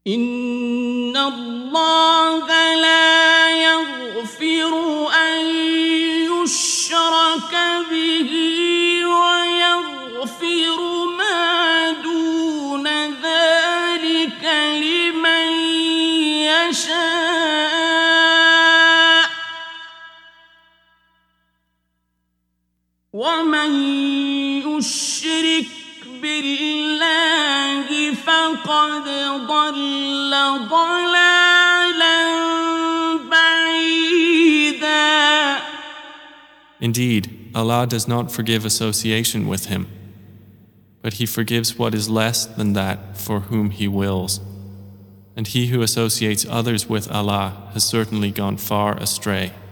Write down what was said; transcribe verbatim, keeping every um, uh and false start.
إن الله لا يغفر أن يشرك به ويغفر ما دون ذلك لمن يشاء ومن يشرك بالله فقد ضل ضلالا بعيدا. Indeed, Allah does not forgive association with Him, but He forgives what is less than that for whom He wills. And he who associates others with Allah has certainly gone far astray.